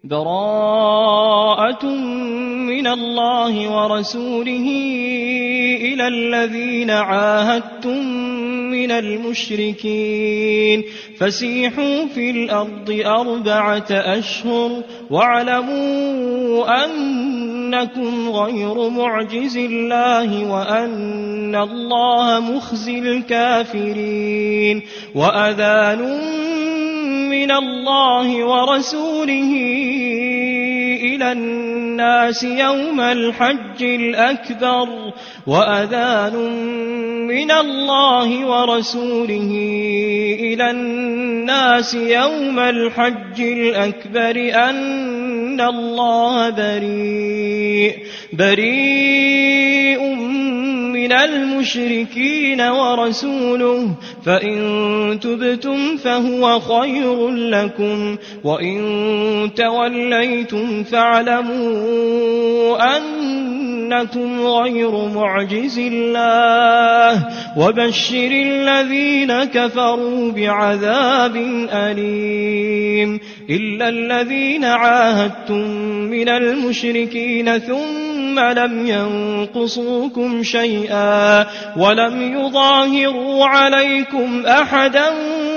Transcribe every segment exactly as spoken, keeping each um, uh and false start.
براءة من الله ورسوله إلى الذين عاهدتم من المشركين فسيحوا في الأرض أربعة أشهر واعلموا أنكم غير معجز الله وأن الله مخزي الكافرين وأذان من الله ورسوله إلى الناس يوم الحج الأكبر وأذان من الله ورسوله إلى الناس يوم الحج الأكبر أن الله بريء بريء من المشركين ورسوله فإن تبتم فهو خير لكم وإن توليتم فاعلموا أنكم غير معجز الله وبشر الذين كفروا بعذاب أليم إلا الذين عاهدتم من المشركين ثم لم ينقصوكم شيئا ولم يظاهروا عليكم أحدا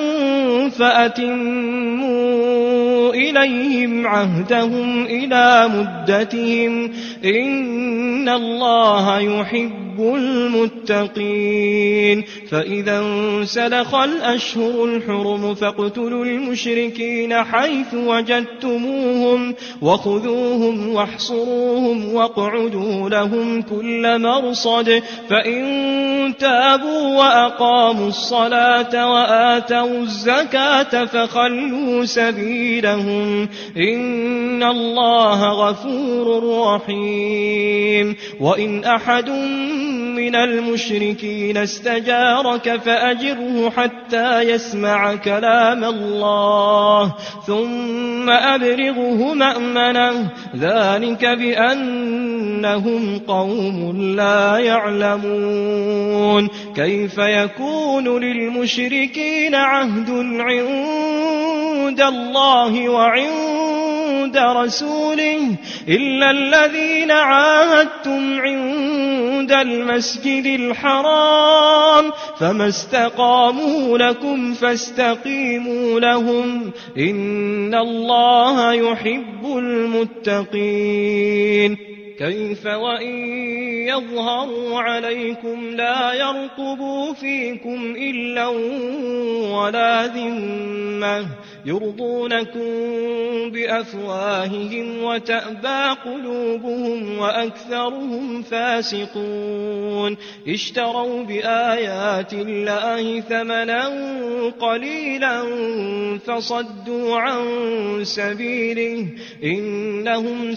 فأتموا إليهم عهدهم إلى مدتهم إن الله يحب المتقين فإذا انسلخ الأشهر الحرم فاقتلوا المشركين حيث وجدتموهم وخذوهم واحصروهم واقعدوا لهم كل مرصد فإن تابوا وأقاموا الصلاة وآتوا الزكاة فخلوا سبيلهم إن الله غفور رحيم وإن أحد من المشركين استجارك فأجره حتى يسمع كلام الله ثم أبلغه مأمنه ذلك بأنهم قوم لا يعلمون كيف يكون للمشركين عهد عند الله وعند رسوله إلا الذين عاهدتم عند المسجد الحرام فما استقاموا لكم فاستقيموا لهم إن الله يحب المتقين كيف وإن يظهروا عليكم لا يرقبوا فيكم إلا ولا ذمة يرضونكم بأفواههم وتأبى قلوبهم وأكثرهم فاسقون اشتروا بآيات الله ثمنا قليلا فصدوا عن سبيله إنهم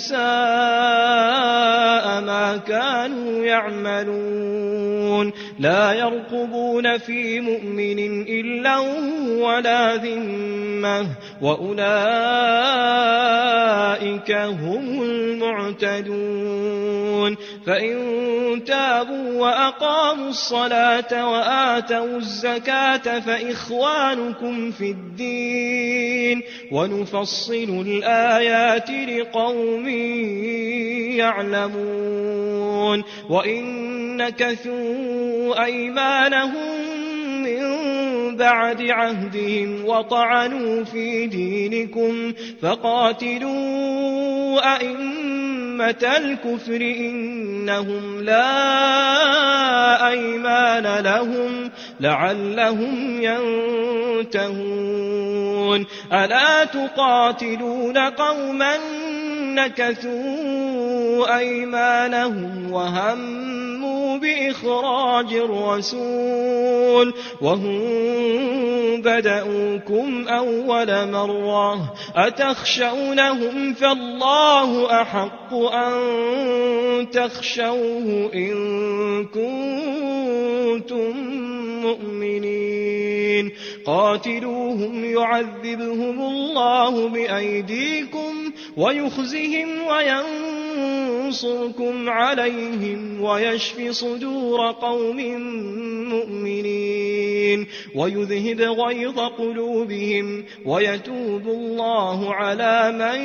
ساء ما كانوا يعملون لا يرقبون في مؤمن إلا ولا ذمة وأولئك هم المعتدون فإن تابوا وأقاموا الصلاة وآتوا الزكاة فإخوانكم في الدين ونفصل الآيات لقوم يعلمون وإن نكثوا أيمانهم من بعد عهدهم وطعنوا في دينكم فقاتلوا أئمة الكفر إنهم لا أيمان لهم لعلهم ينتهون ألا تقاتلون قوما نكثوا أيمانهم وهموا بإخراج الرسول وهم بدأوكم أول مرة أتخشونهم فالله أحق أن تخشوه إن كنتم مؤمنين قاتلوهم يعذبهم الله بأيديكم ويخزهم وينصركم عليهم ويشف صدور قوم مؤمنين ويذهب غيظ قلوبهم ويتوب الله على من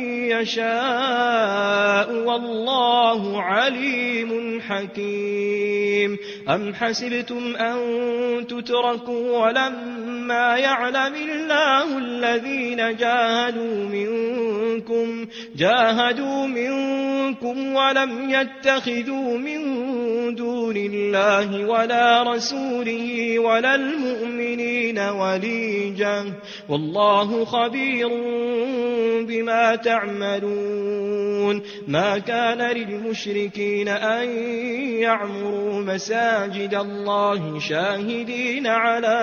يشاء والله عليم حكيم. أم حسبتم أن تتركوا ولما يعلم الله الذين جاهدوا منكم جاهدوا منكم ولم يتخذوا من دون الله ولا رسوله ولا المؤمنين وليجا والله خبير بما تعملون. ما كان للمشركين أن يعمروا مساجد الله شاهدين على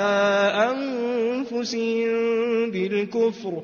أنفسهم بالكفر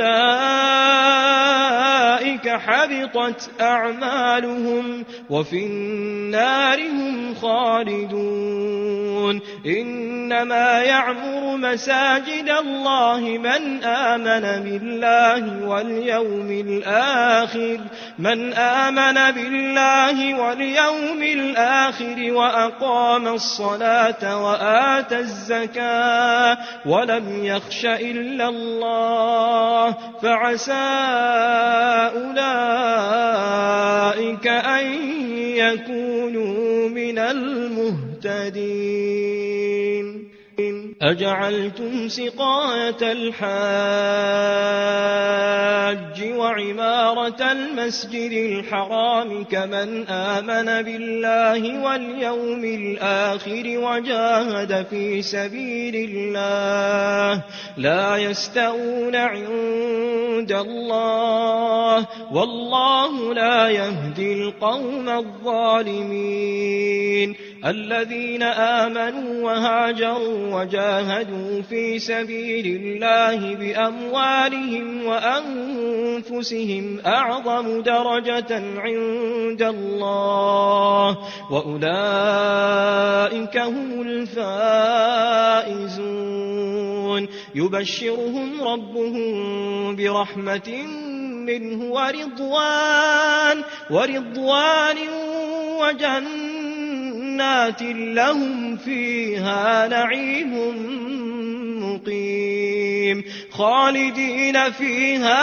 أولئك حبطت أعمالهم وفي النار هم خالدون. إنما يعمر مساجد الله من آمن بالله واليوم الآخر من آمن بالله واليوم الآخر وأقام الصلاة وآتى الزكاة ولم يخش إلا الله فعسى أولئك أن يكونوا من المهتدين. أجعلتم سقاية الحاج وعمارة المسجد الحرام كمن آمن بالله واليوم الآخر وجاهد في سبيل الله لا يستوون عند الله والله لا يهدي القوم الظالمين. الذين آمنوا وهاجروا وجاهدوا في سبيل الله بأموالهم وأنفسهم أعظم درجة عند الله وأولئك هم الفائزون. يبشرهم ربهم برحمة منه ورضوان ورضوان وجنة لهم فيها نعيم مقيم خالدين فيها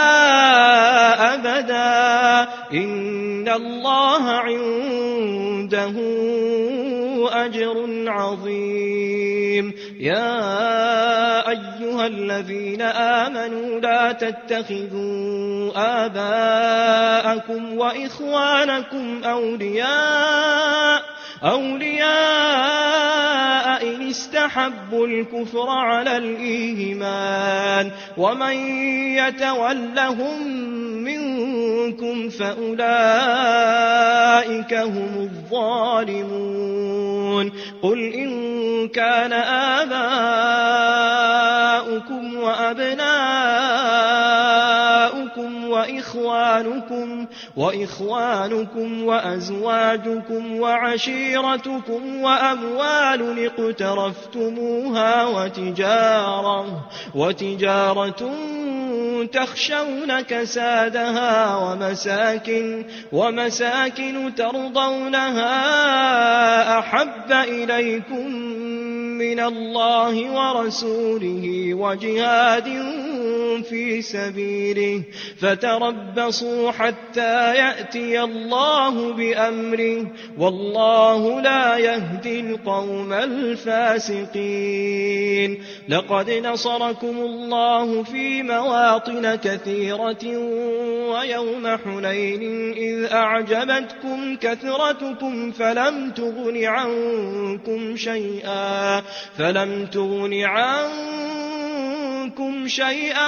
أبدا إن الله عنده أجر عظيم. يا أيها الذين آمنوا لا تتخذوا آباءكم وإخوانكم أولياء أولياء إن استحبوا الكفر على الإيمان ومن يتولهم منكم فأولئك هم الظالمون. قل إن كان آباؤكم وأبناؤكم وإخوانكم وإخوانكم وأزواجكم وعشيرتكم وأموال اقترفتموها وتجارة وتجارة تخشون كسادها ومساكن ومساكن ترضونها أحب إليكم من الله ورسوله وجهاد في سبيله فتربصوا حتى يأتي الله بأمره والله لا يهدي القوم الفاسقين. لقد نصركم الله في مواطن كثيرة ويوم حنين إذ أعجبتكم كثرتكم فلم تغن عنكم شيئا فلم تغن عنكم شيئا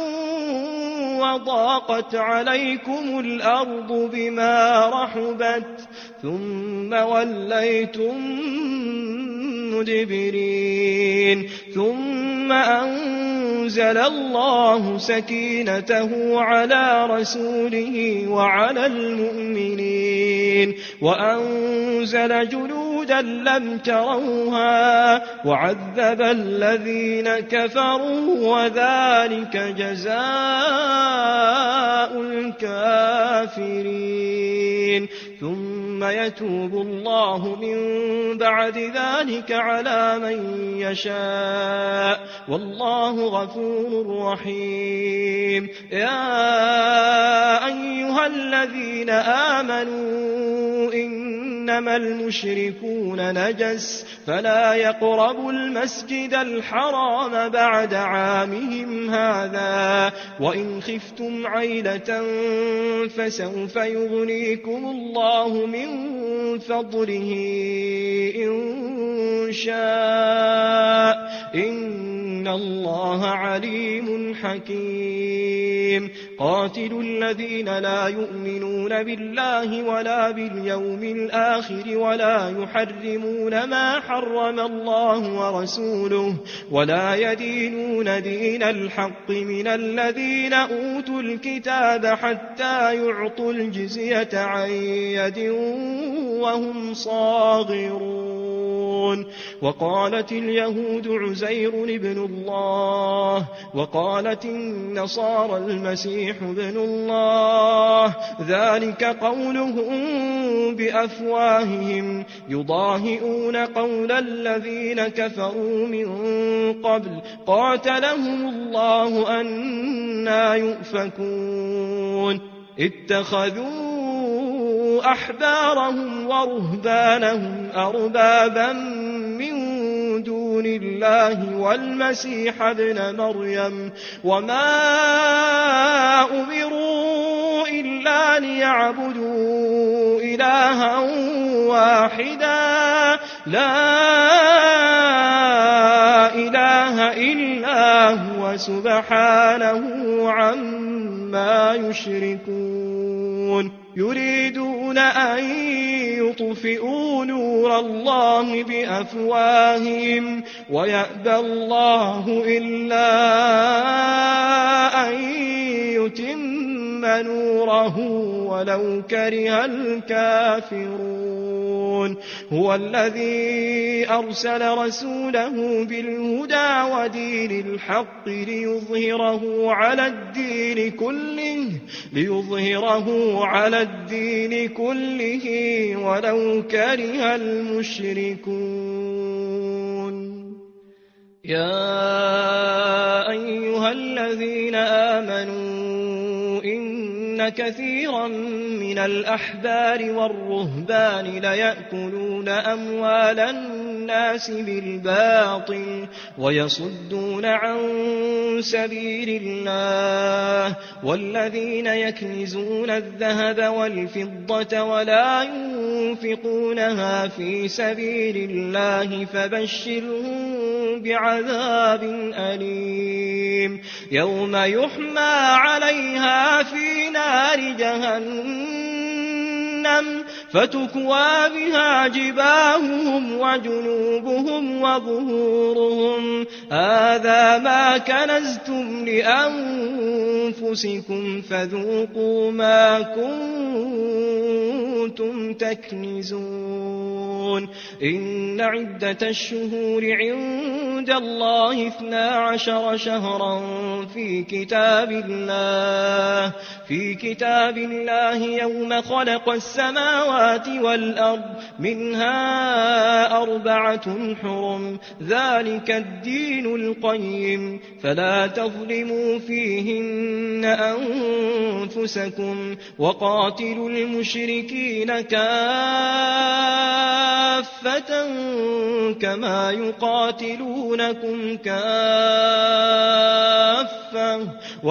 وضاقت عليكم الأرض بما رحبت ثم وليتم مدبرين. ثم أنزل الله سكينته على رسوله وعلى المؤمنين وأنزل جنودا لم تروها وعذب الذين كفروا وذلك جزاء الكافرين. الظالمين ثم يتوب الله من بعد ذلك على من يشاء والله غفور رحيم يا أيها الذين آمنوا إنما المشركون نجس فلا يقربوا المسجد الحرام بعد عامهم هذا وإن خفتم عيلة فسوف يغنيكم الله من فضله إن شاء إن الله عليم حكيم قاتلوا الذين لا يؤمنون بالله ولا باليوم الآخر ولا يحرمون ما حرم الله ورسوله ولا يدينون دين الحق من الذين أوتوا الكتاب حتى يعطوا الجزية عن يد وهم صاغرون وقالت اليهود عزير ابن الله وقالت النصارى المسيح ابن الله ذلك قولهم بأفواههم يضاهئون قول الذين كفروا من قبل قاتلهم الله أنى يؤفكون اتخذوا أحبارهم ورهبانهم أربابا من دون الله والمسيح ابن مريم وما أمروا إلا ليعبدوا إلها واحدا لا إله إلا هو سبحانه عما يشركون يريدون أن يطفئوا نور الله بأفواههم ويأبى الله إلا أن يتم نوره ولو كره الكافرون هو الذي أرسل رسوله بالهدى ودين الحق ليظهره على الدين كله ليظهره على الدين كله ولو كره المشركون يا أيها الذين آمنوا إن كثيرا من الأحبار والرهبان ليأكلون أموال الناس بالباطل ويصدون عن سبيل الله والذين يكنزون الذهب والفضة ولا ينفقونها في سبيل الله فبشرهم بعذاب أليم يوم يحمى عليها في نار جهنم فتكوى بها جباههم وجنوبهم وظهورهم هذا ما كنزتم لأنفسكم فذوقوا ما كنتم تكنزون إن عدة الشهور عند الله اثنا عشر شهرا في كتاب الله في كتاب الله يوم خلق السماوات والأرض منها أربعة حرم ذلك الدين القيم فلا تظلموا فيهن أنفسكم وقاتلوا المشركين كافة كما يقاتلونكم كافة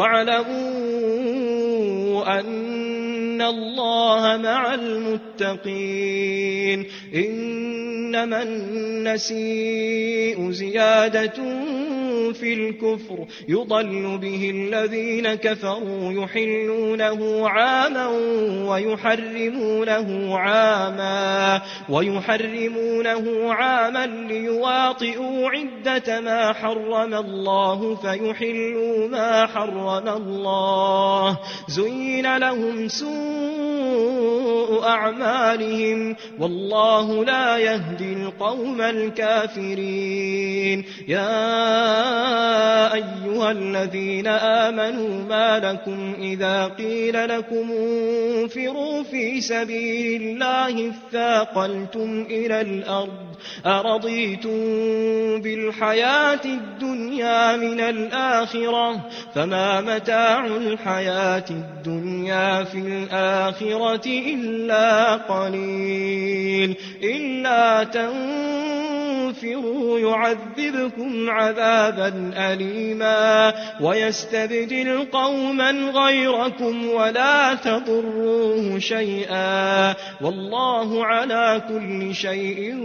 واعلموا أن الله مع المتقين إنما النسيء زيادة في الكفر يضل به الذين كفروا يحلونه عاما ويحرمونه عاما ويحرمونه عاما ليواطئوا عدة ما حرم الله فيحلوا ما حرم الله زين لهم سوء سوء أعمالهم والله لا يهدي القوم الكافرين. يا أيها الذين آمنوا ما لكم إذا قيل لكم انفروا في سبيل الله اثاقلتم إلى الأرض أرضيتم بالحياة الدنيا من الآخرة فما متاع الحياة الدنيا في الآخرة إلا قليل. إلا تنفروا يعذبكم عذابا أليما ويستبدل قوما غيركم ولا تضروه شيئا والله على كل شيء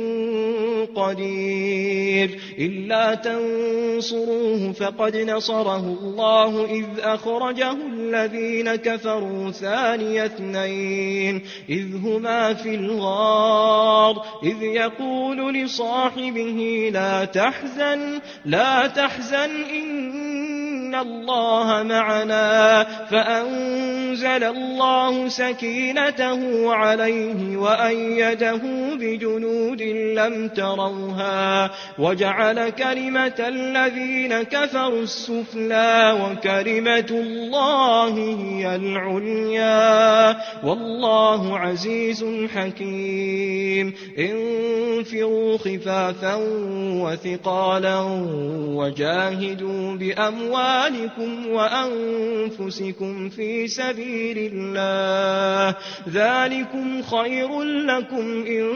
قدير. إلا تنصروه فقد نصره الله إذ أخرجه الذين كفروا ثاني اثنين إذ هما في الغار إذ يقول لصاحبه لا تحزن لا تحزن إن الله معنا فأنزل الله سكينته عليه وأيده بجنود لم تروها وجعل كلمة الذين كفروا السفلى وكلمة الله هي العليا والله عزيز حكيم. انفروا خفافا وثقالا وجاهدوا بأموالكم وأنفسكم في سبيل الله ذلكم خير لكم إن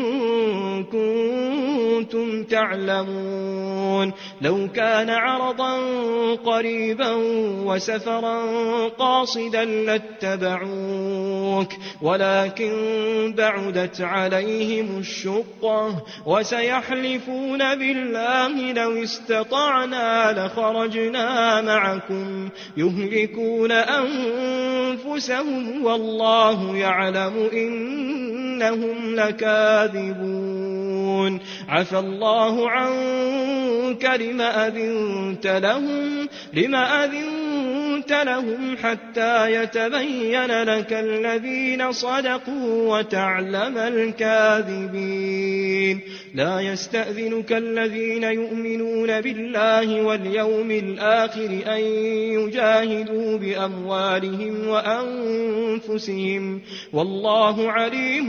كنتم تعلمون. لو كان عرضا قريبا وسفرا قاصدا لاتبعوك ولكن بعدت عليهم الشقة وسيحلفون بالله لو استطعنا لخرجنا معكم يهلكون أنفسهم والله يعلم إنهم لكاذبون. عفى الله عنك لما أذنت لهم لما أذنت لهم حتى يتبين لك الذين صدقوا وتعلم الكاذبين. لا يستأذنك الذين يؤمنون بالله واليوم الآخر أن يجاهدوا بأموالهم وأنفسهم والله عليم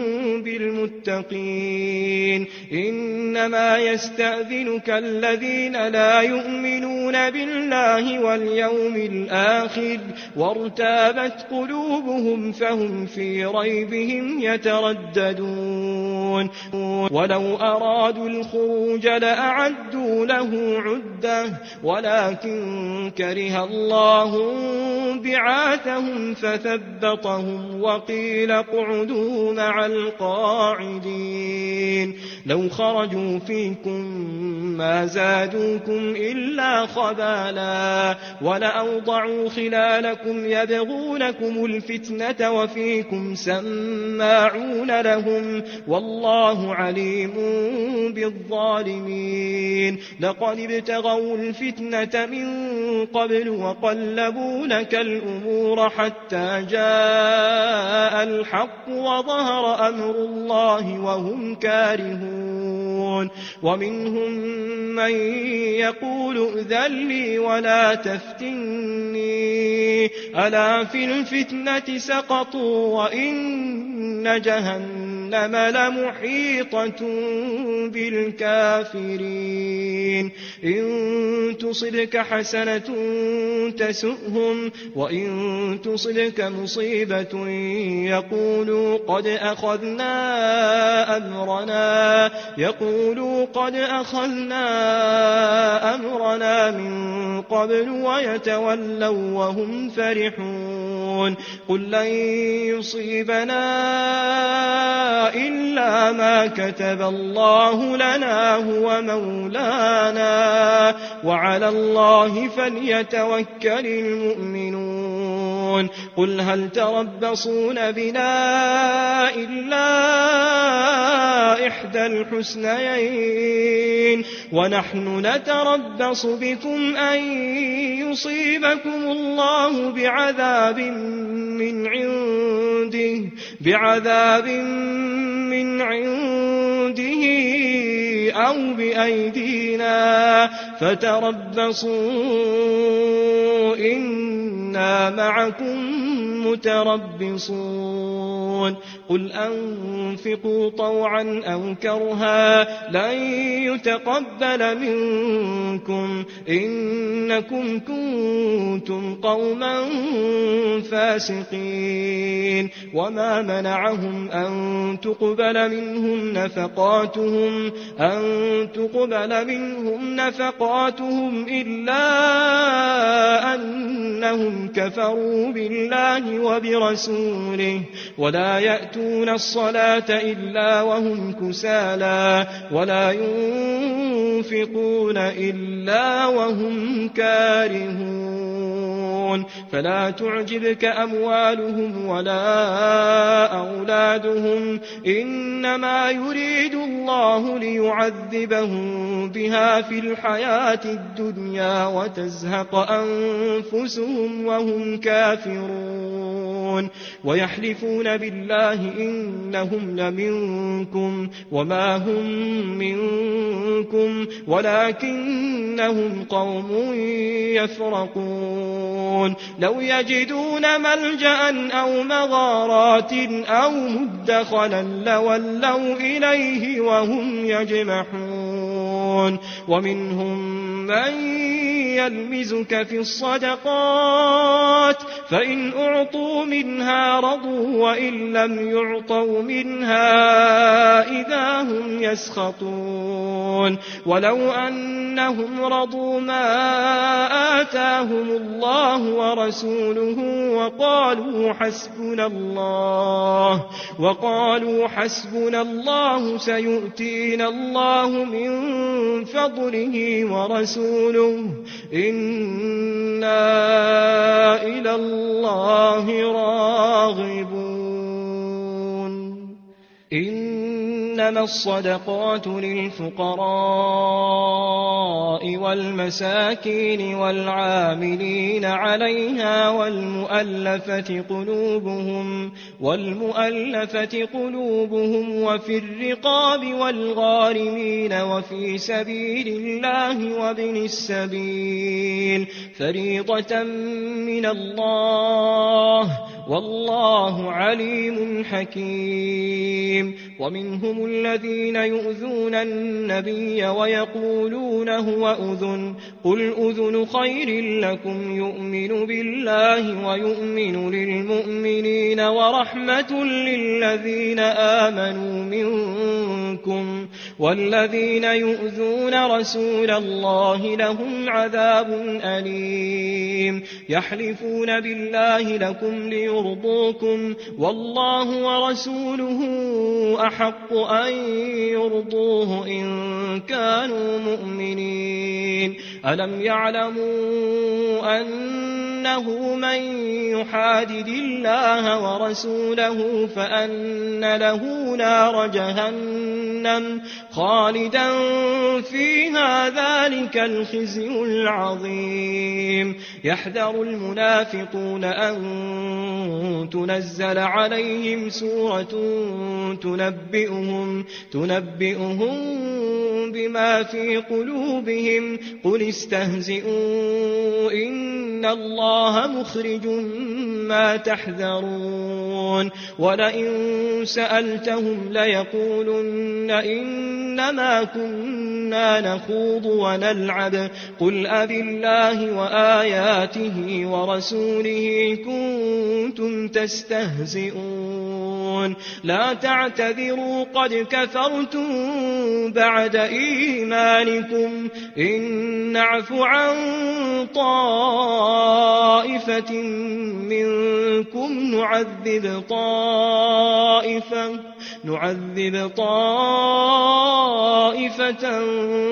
بالمتقين. إنما يستأذنك الذين لا يؤمنون بالله واليوم الآخر وارتابت قلوبهم فهم في ريبهم يترددون. ولو أرادوا الخروج لأعدوا له عدة ولكن كره الله بعاثهم فثبطهم وقيل اقعدوا مع القاعدين. لو خرجوا فيكم ما زادوكم إلا خبالا ولأوضعوا خلالكم يبغونكم الفتنة وفيكم سماعون لهم والله عليم بالظالمين. لقد ابتغوا الفتنة من قبل وقلبوا لك الأمور حتى جاء الحق وظهر أمر الله وهم كارهون. ومنهم من يقول ائذن لي ولا تفتني ألا في الفتنة سقطوا وإن جهنم لمحيطة بالكافرين. إن تصبك حسنة تسؤهم وإن تصبك مصيبة يقولوا قد أخذنا أمرنا يقولوا قد أخذنا أمرنا من قبل ويتولوا وهم فرحون. قل لن يصيبنا إلا ما كتب الله لنا هو مولانا وعلى الله فليتوكل المؤمنون. قل هل تربصون بنا إلا إحدى الحسنيين ونحن نتربص بكم أن يصيبكم الله بعذاب من عنده بعذاب من عنده أو بأيدينا فتربصوا إنا معكم متربصون قل أنفقوا طوعا أو كرها لن يتقبل منكم إنكم كنتم قوما فاسقين وما منعهم أن تقبل منهم نفقاتهم أن تقبل منهم نفقاتهم إلا أنهم كفروا بالله وبرسوله ولا يأتون الصلاة إلا وهم كسالى ولا ينفقون إلا وهم كارهون فلا تعجبك أموالهم ولا أولادهم إنما يريد الله ليعذبهم بها في الحياة الدنيا وتزهق أنفسهم وهم كافرون ويحلفون بالله إنهم لمنكم وما هم منكم ولكنهم قوم يفرقون لو يجدون ملجأ أو مغارات أو مدخلا لولوا إليه وهم يجمحون ومنهم من يلمزك في الصدقات فإن أعطوا منها رضوا وإن لم يعطوا منها إذا هم يسخطون ولو أنهم رضوا ما آتاهم الله ورسوله وقالوا حسبنا الله وقالوا حسبنا الله سيؤتينا الله من فضله ورسوله إنا إلى الله راغبون إنما الصدقات للفقراء والمساكين والعاملين عليها والمؤلفة قلوبهم والمؤلفة قلوبهم وفي الرقاب والغارمين وفي سبيل الله وابن السبيل فريضة من الله والله عليم حكيم ومنهم الذين يؤذون النبي ويقولون هو أذن قل أذن خير لكم يؤمن بالله ويؤمن للمؤمنين ورحمة للذين آمنوا منكم والذين يؤذون رسول الله لهم عذاب أليم يحلفون بالله لكم ليرضوكم والله ورسوله أحق أن يرضوه إن كانوا مؤمنين ألم يعلموا أنه من يحادد الله ورسوله فأن له نار جهنم خالدا فيها ذلك الخزي العظيم يحذر المنافقون أن تنزل عليهم سورة تنبئهم, تنبئهم بما في قلوبهم قل استهزئوا إن الله مخرج ما تحذرون ولئن سألتهم ليقولن إنما كنا نخوض ونلعب قل أبالله وآياته ورسوله كنتم تستهزئون لا تعتذروا قد كفرتم بعد إيمانكم إن نعف عن طائفة منكم نعذب طائفة نعذب طائفة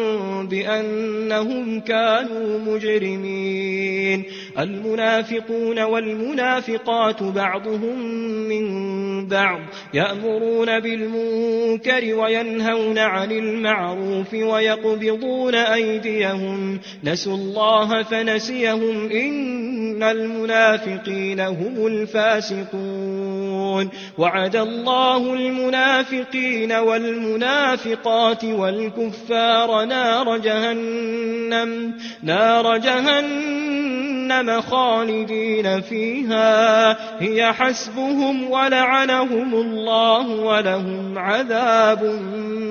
بأنهم كانوا مجرمين المنافقون والمنافقات بعضهم من بعض يأمرون بالمنكر وينهون عن المعروف ويقبضون أيديهم نسوا الله فنسيهم إن المنافقين هم الفاسقون وعد الله المنافقين والمنافقات والكفار نار جهنم نار جهنم خالدين فيها هي حسبهم ولعنهم الله ولهم عذاب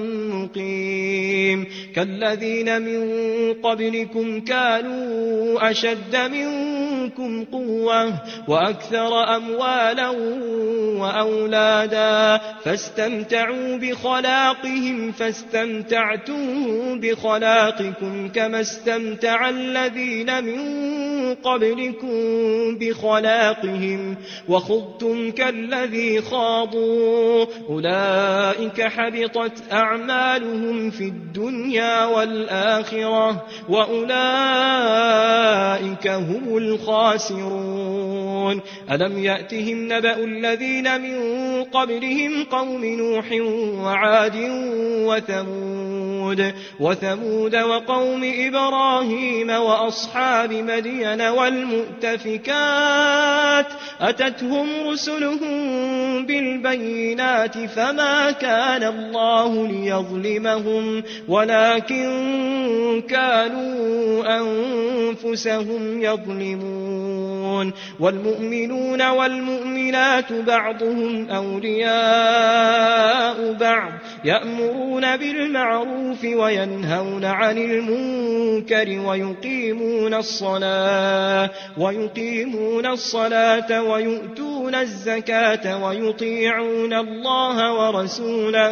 مقيم كالذين من قبلكم كانوا أشد منكم قوة وأكثر أموالا وأولادا فاستمتعوا بخلاقهم فاستمتعتم بخلاقكم كما استمتع الذين من قبلكم بخلاقهم وخضتم كالذي خاضوا أولئك حبطت أعمالهم في الدنيا والآخرة وأولئك هم الخاسرون ألم يأتهم نبأ الذين من قبلهم قوم نوح وعاد وثمود وثمود وقوم إبراهيم وأصحاب مدين والمؤتفكات أتتهم رسلهم بالبينات فما كان الله ليظلمهم ولكن كانوا أنفسهم يظلمون والمؤمنون والمؤمنات بعضهم أولياء بعض يأمرون بالمعروف وينهون عن المنكر ويقيمون الصلاة ويقيمون الصلاة ويؤتون الزكاة ويطيعون الله ورسوله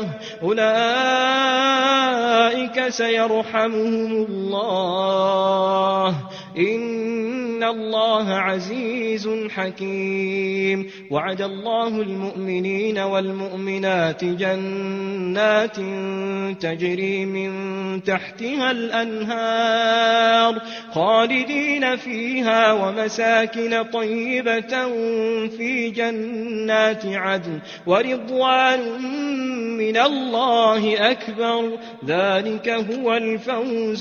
أولئك سيرحمهم الله إن الله عزيز حكيم وعد الله المؤمنين والمؤمنات جنات تجري من تحتها الأنهار خالدين فيها ومساكن طيبة في جنات عدن ورضوان من الله أكبر ذلك هو الفوز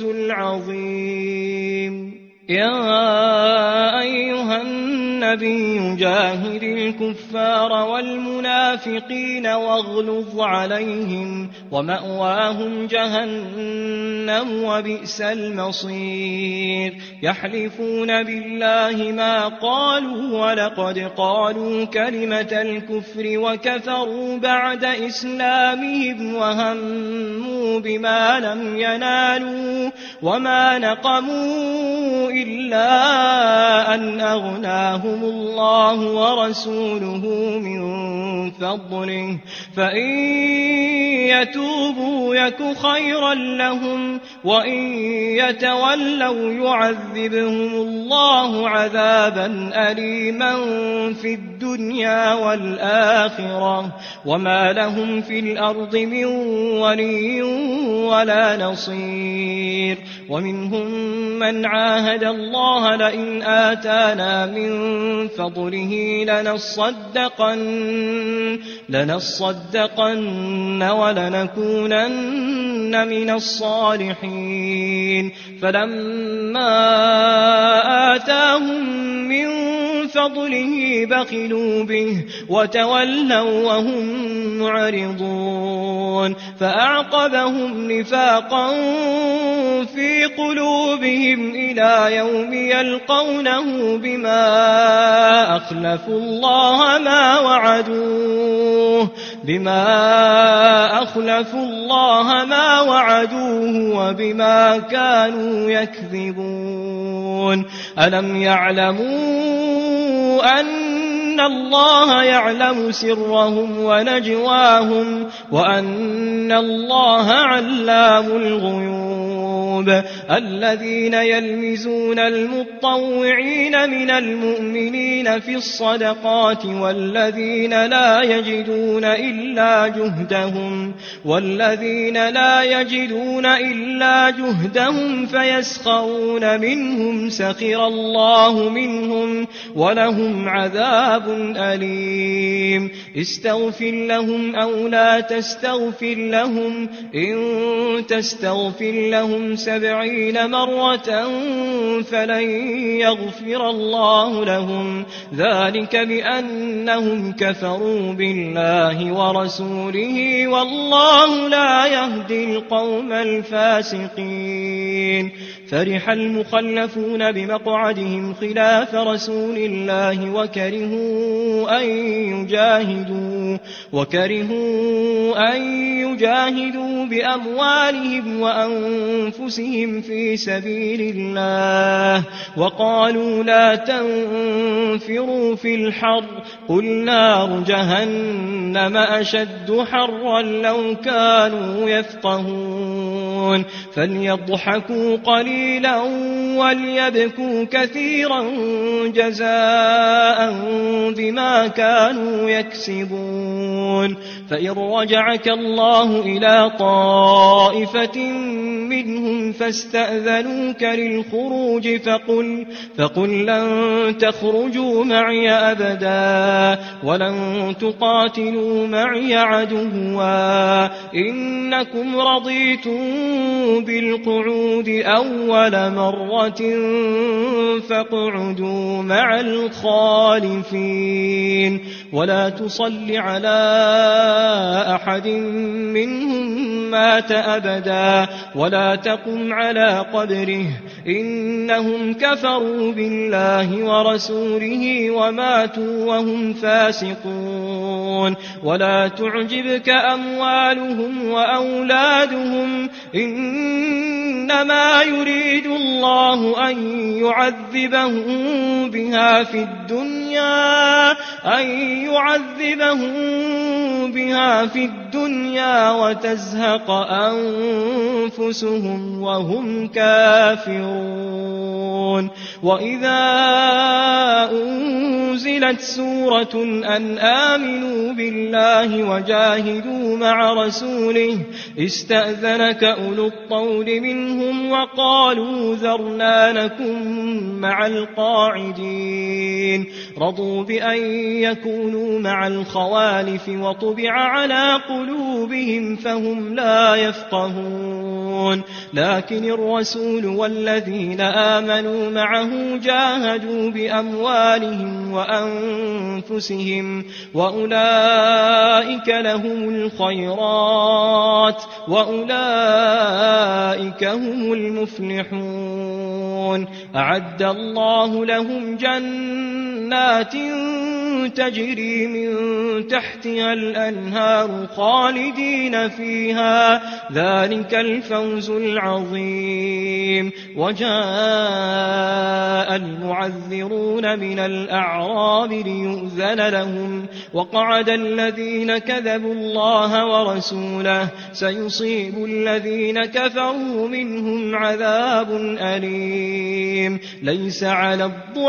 العظيم يا أيها النبي جاهد الكفار والمنافقين واغلظ عليهم ومأواهم جهنم وبئس المصير يحلفون بالله ما قالوا ولقد قالوا كلمة الكفر وكفروا بعد إسلامهم وهموا بما لم ينالوا وما نقموا إلا أن أغناهم الله ورسوله من فضله فإن يتوبوا يك خيرا لهم وإن يتولوا يعذبهم الله عذابا أليما في الدنيا والآخرة وما لهم في الأرض من ولي ولا نصير ومنهم من عاهد الله لئن آتانا من فضله لنصدقن لنصدقن ولنكونن من الصالحين فلما آتاهم من فضله بخلوا به وتولوا وهم معرضون فأعقبهم نفاقا في قلوبهم إلى يوم يلقونه بما أخلفوا الله ما وعدوه بما أخلفوا الله ما وعدوه وبما كانوا يكذبون ألم يعلموا أن الله يعلم سرهم ونجواهم وأن الله علام الغيوب الذين يلمزون المطوعين من المؤمنين في الصدقات والذين لا يجدون إلا جهدهم والذين لا يجدون إلا جهدهم فيسخرون منهم سخر الله منهم ولهم عذاب أليم استغفر لهم أو لا تستغفر لهم إن تستغفر لهم سبعين مرة فلن يغفر الله لهم ذلك بأنهم كفروا بالله ورسوله والله لا يهدي القوم الفاسقين. فرح المخلفون بمقعدهم خلاف رسول الله وكرهوا أن يجاهدوا, وكرهوا أن يجاهدوا بأموالهم وأنفسهم في سبيل الله وقالوا لا تنفروا في الحر قل نار جهنم أشد حرا لو كانوا يفقهون. فليضحكوا قليلا وليبكوا كثيرا جزاء بما كانوا يكسبون. فإن رجعك الله إلى طائفة منهم فاستأذنوك للخروج فقل, فقل لن تخرجوا معي أبدا ولن تقاتلوا معي عدوا إنكم رضيتم بالقعود أول مرة فاقعدوا مع الخالفين ولا تصل على أحد منهم مات أبدا ولا تقم على قبره إنهم كفروا بالله ورسوله وماتوا وهم فاسقون. ولا تعجبك أموالهم وأولادهم إنما يريد الله أن يعذبهم بها في الدنيا أن يعذبهم بها في الدنيا وتزهق أنفسهم وهم كافرون. وإذا أنزلت سورة أن آمنوا بالله وجاهدوا مع رسوله استأذنك أولو الطول منهم وقالوا ذرنا نكن مع القاعدين رضوا بأن يكونوا مع الخوالف وطبع على قلوبهم فهم لا يفقهون. لكن الرسول والذين آمنوا معه جاهدوا بأموالهم وأنفسهم وأولئك لهم الخيرات وأولئك هم المفلحون. أعد الله لهم جنات تجري من تحتها الأنهار خالدين فيها ذلك الفوز العظيم. وجاء المعذرون من الأعراب ليؤذن لهم وقعد الذين كذبوا الله ورسوله سيصيب الذين كفروا منهم عذاب أليم. ليس على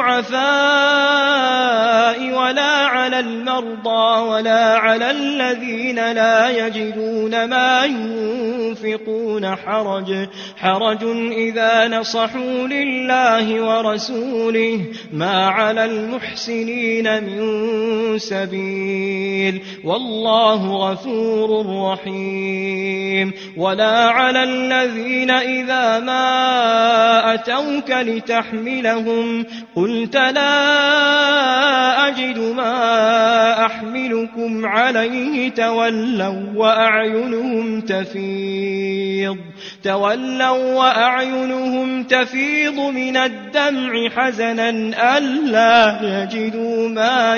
الضعفاء ولا على المرضى ولا على الذين لا يجدون ما ينفقون حرج حرج إذا نصحوا لله ورسوله ما على المحسنين من سبيل والله غفور رحيم. ولا على الذين إذا ما أتوك لتحملهم قلت لا أجد ما أحملكم عليه تولوا وأعينهم تفيض تولوا وأعينهم تفيض من الدمع حزنا ألا يجدوا ما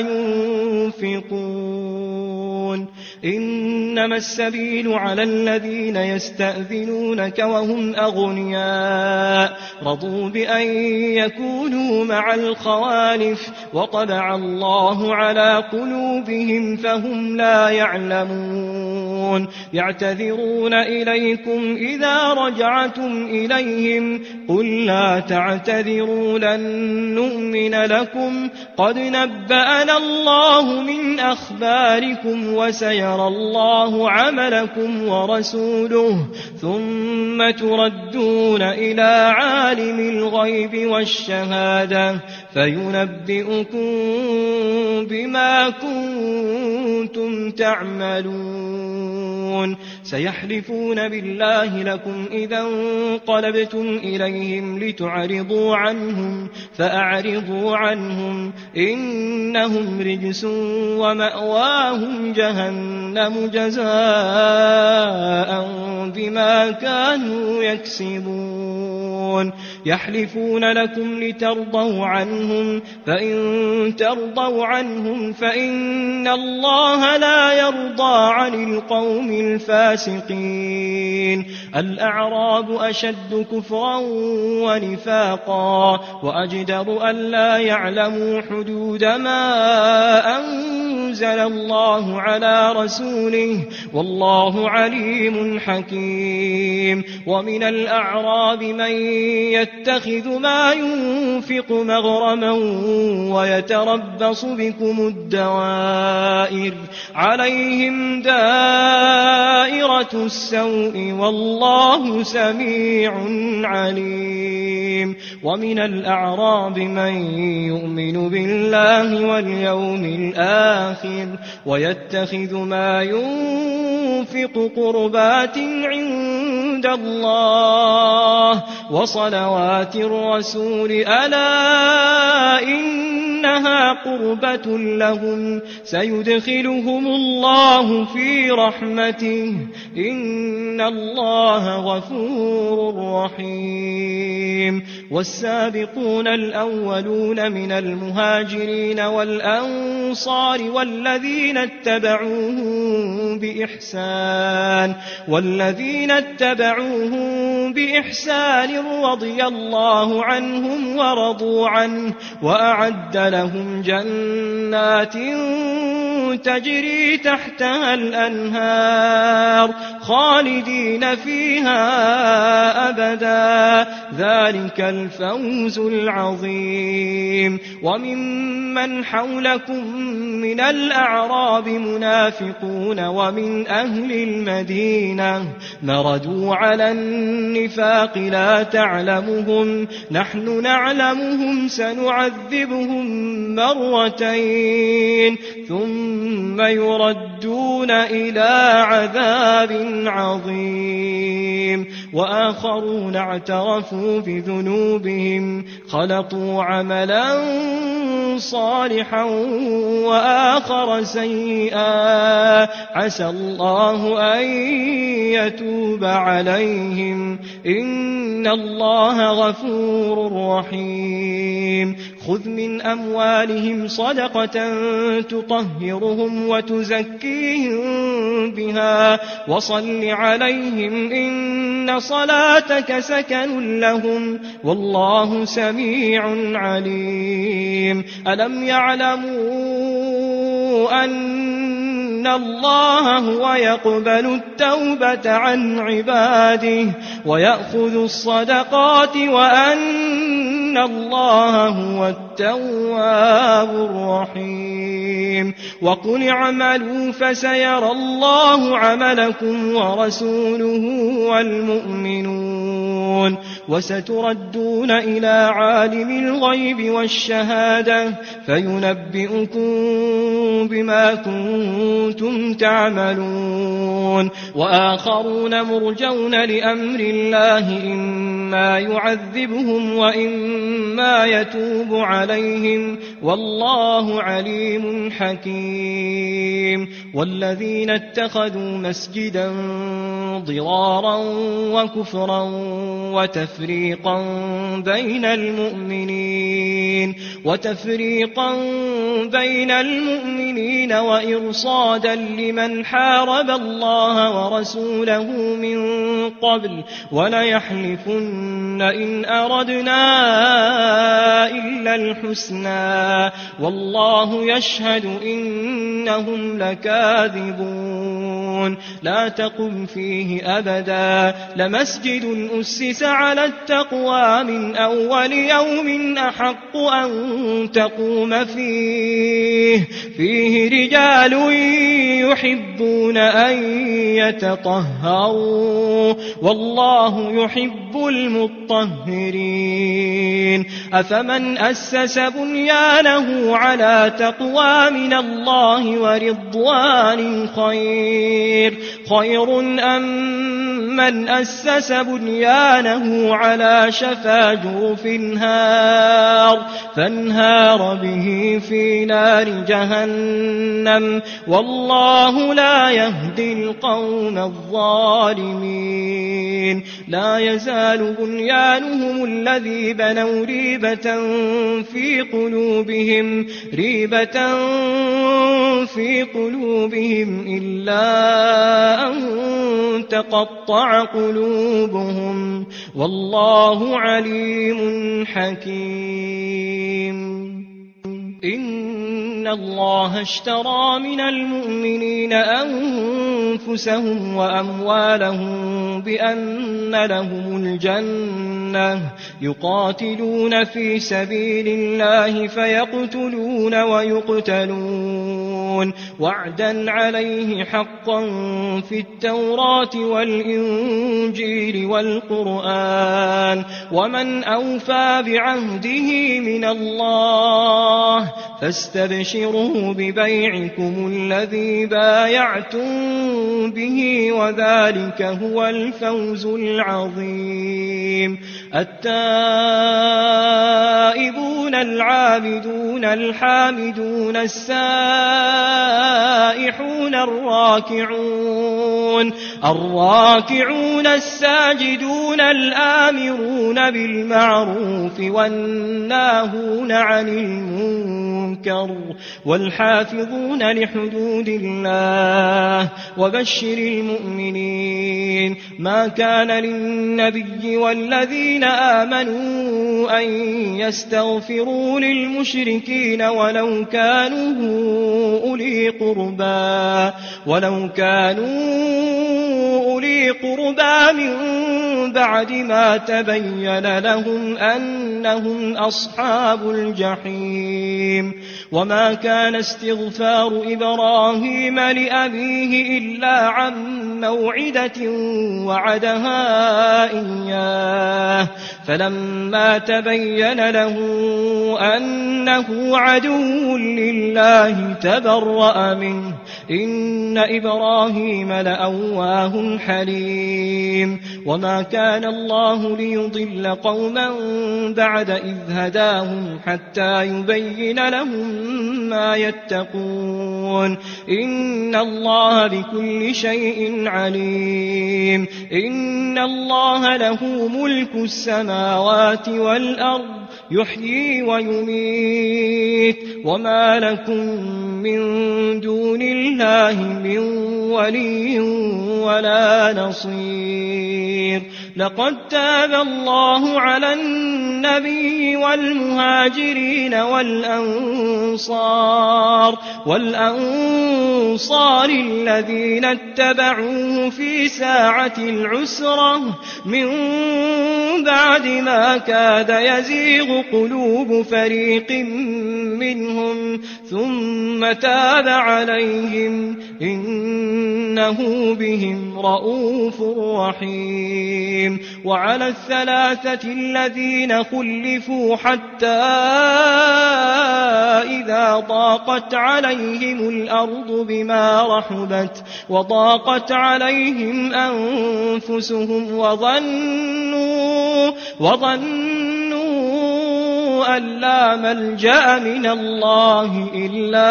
ينفقون. إنما السبيل على الذين يستأذنونك وهم أغنياء رضوا بأن يكونوا مع الخوالف وطبع الله على قلوبهم فهم لا يعلمون. يعتذرون إليكم إذا رجعتم إليهم قل لا تعتذروا لن نؤمن لكم قد نبأنا الله من أخباركم وسيرى الله عملكم ورسوله ثم تردون إلى عالم الغيب والشهادة فينبئكم بما كنتم تعملون. سيحلفون بالله لكم إذا انقلبتم إليهم لتعرضوا عنهم فأعرضوا عنهم إنهم رجس ومأواهم جهنم جزاء بما كانوا يكسبون يحلفون لكم لترضوا عنهم فإن ترضوا عنهم فإن الله لا يرضى عن القوم الفاسقين الأعراب أشد كفرا ونفاقا وأجدر ألا يعلموا حدود ما أنزل الله على رسوله والله عليم حكيم ومن الأعراب من يتخذ ما ينفق مغرما ويتربص بكم الدوائر عليهم دائرة السوء والله سميع عليم ومن الأعراب من يؤمن بالله واليوم الآخر ويتخذ ما ينفق قربات عند الله وصلوات الرسول ألا إنها قربة لهم سيدخلهم الله في رحمته إن الله غفور رحيم والسابقون الأولون من المهاجرين والأنصار والذين اتبعوهم بإحسان والذين اتبعوهم بإحسان رضي الله عنهم ورضوا عنه وأعد لهم جنات تجري تحتها الأنهار خالدين فيها أبدا ذلك الفوز العظيم وممن حولكم من الأعراب منافقون ومن أهل المدينة مردوا على النفاق لا تعلمهم نحن نعلمهم سنعذبهم مرتين ثم يردون إلى عذاب عظيم وآخرون اعترفوا بذنوبهم خلطوا عملا صالحا وآخر سيئا عسى الله أن يتوب عليهم إن الله غفور رحيم خذ من أموالهم صدقة تطهرهم وتزكيهم بها وصل عليهم إن صلاتك سكن لهم والله سميع عليم ألم يعلموا أن الله هو يقبل التوبة عن عباده ويأخذ الصدقات وأن الله هو التواب الرحيم وقل اعملوا فسيرى الله عملكم ورسوله والمؤمنون وستردون إلى عالم الغيب والشهادة فينبئكم بما كنتم تعملون وآخرون مرجون لأمر الله إما يعذبهم وإما يتوب عليهم والله عليم حكيم والذين اتخذوا مسجدا ضرارا وكفرا وتفريقا بين المؤمنين وتفريقا بين المؤمنين وإرصادا لمن حارب الله ورسوله من قبل وليحلفن إن أردنا إلا الحسنى والله يشهد إنهم لكاذبون لا تقم فيه أبدا لمسجد أسس على التقوى من أول يوم أحق أن تقوم فيه فيه رجال يحبون أن يتطهروا والله يحب المطهرين أفمن أسس بنيانه على تقوى من الله ورضوان خير خير أم من أسس بنيانه على شفا جرف هار فانهار به في نار جهنم والله لا يهدي القوم الظالمين لا يزال بنيانهم الذي بنوا ريبة في قلوبهم ريبة في قلوبهم إلا أن تقطع قلوبهم والله عليم حكيم إن الله اشترى من المؤمنين أنفسهم وأموالهم بأن لهم الجنة يقاتلون في سبيل الله فيقتلون ويقتلون وعدا عليه حقا في التوراة والإنجيل والقرآن ومن أوفى بعهده من الله فاستبشروا ببيعكم الذي بايعتم به وذلك هو الفوز العظيم التائبون العابدون الحامدون السائحون الراكعون الراكعون الساجدون الآمرون بالمعروف والناهون عن المنكر والحافظون لحدود الله وبشر المؤمنين ما كان للنبي والذين آمنوا أن يستغفروا للمشركين ولو كانوا أولي قربى ولو كانوا أولي قربى من بعد ما تبين لهم أنهم أصحاب الجحيم وما كان استغفار إبراهيم لأبيه إلا عن موعدة وعدها إياه فلما تبين له أنه عدو لله تبرأ منه إن إبراهيم لأواه حليم وما كان الله ليضل قوما بعد إذ هداهم حتى يبين لهم ما يتقون إن الله بكل شيء عليم إن الله له ملك السماوات والأرض يحيي ويميت وما لكم من دون الله من ولي ولا نصير لقد تاب الله على النبي والمهاجرين والأنصار والأنصار الذين اتبعوه في ساعة العسرة من بعد ما كاد يزيغ قلوب فريق منهم ثم تاب عليهم إنه بهم رؤوف رحيم وعلى الثلاثة الذين خلفوا حتى إذا ضاقت عليهم الأرض بما رحبت وضاقت عليهم أنفسهم وظنوا وظنوا أن لا ملجأ من الله إلا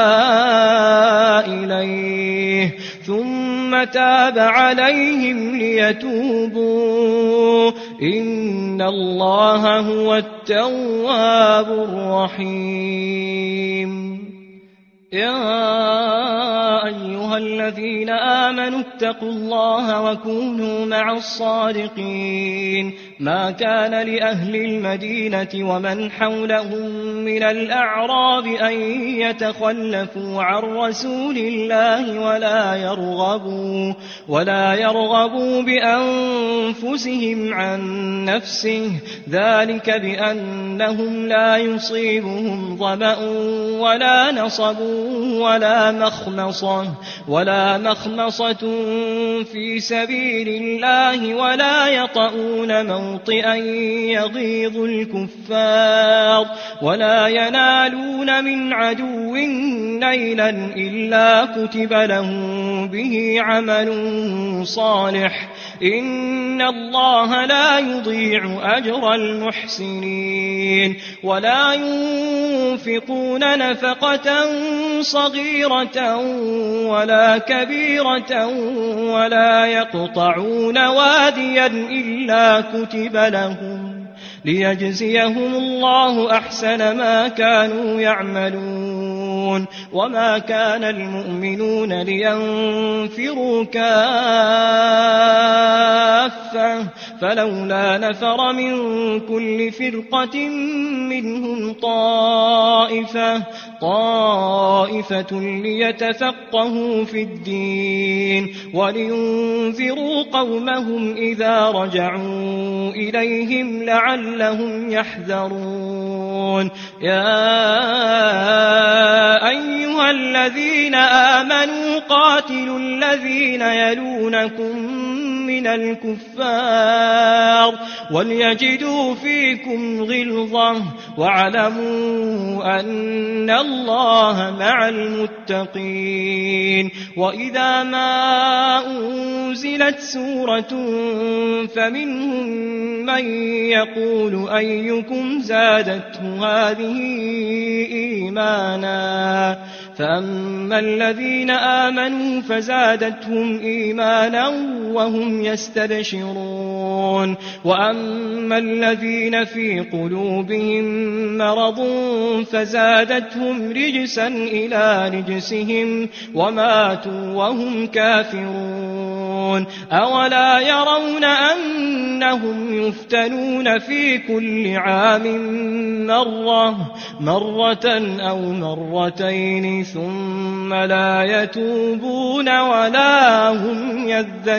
إليه ثم تاب عليهم ليتوبوا إن الله هو التواب الرحيم يا أيها الذين آمنوا اتقوا الله وكونوا مع الصادقين ما كان لأهل المدينة ومن حولهم من الأعراب أن يتخلفوا عن رسول الله ولا يرغبوا ولا يرغبوا بأنفسهم عن نفسه ذلك بأنهم لا يصيبهم ظمأ ولا نصب ولا مخمصة ولا مخمصة مخمصة في سبيل الله ولا يطؤون موطئا يغيظ الكفار ولا ينالون من عدو نيلا إلا كتب لهم به عمل صالح إن الله لا يضيع أجر المحسنين ولا ينفقون نفقة صغيرة ولا كبيرة ولا يقطعون واديا إلا كتب لهم ليجزيهم الله أحسن ما كانوا يعملون وما كان المؤمنون لينفروا كافة فلولا نفر من كل فرقة منهم طائفة طائفة ليتفقهوا في الدين ولينذروا قومهم إذا رجعوا إليهم لعلهم يحذرون يا أيها الذين آمنوا قاتلوا الذين يلونكم من الكفار وليجدوا فيكم غلظة واعلموا أن الله مع المتقين وإذا ما أنزلت سورة فمنهم من يقول أيكم زادته هذه إيمانا فأما الذين آمنوا فزادتهم إيمانا وهم يستبشرون وأما الذين في قلوبهم مرض فزادتهم رجسا إلى رجسهم وماتوا وهم كافرون أولا يرون أنهم يفتنون في كل عام مرة مرة أو مرتين ثم لا يتوبون ولا هم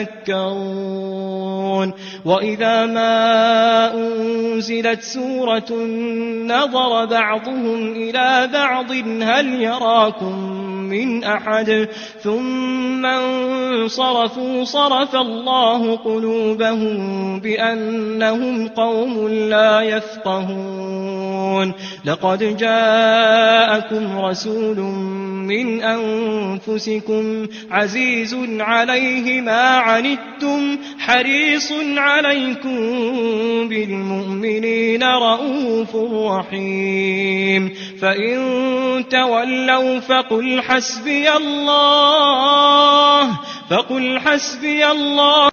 يذكرون وإذا ما أنزلت سورة نظر بعضهم إلى بعض هل يراكم من أحد ثم انصرفوا صرف الله قلوبهم بأنهم قوم لا يفقهون لقد جاءكم رسول من أنفسكم عزيز عليه ما عنتم حريص عليكم بالمؤمنين رؤوف رحيم فإن تولوا فقل حسبي الله فقل حسبي الله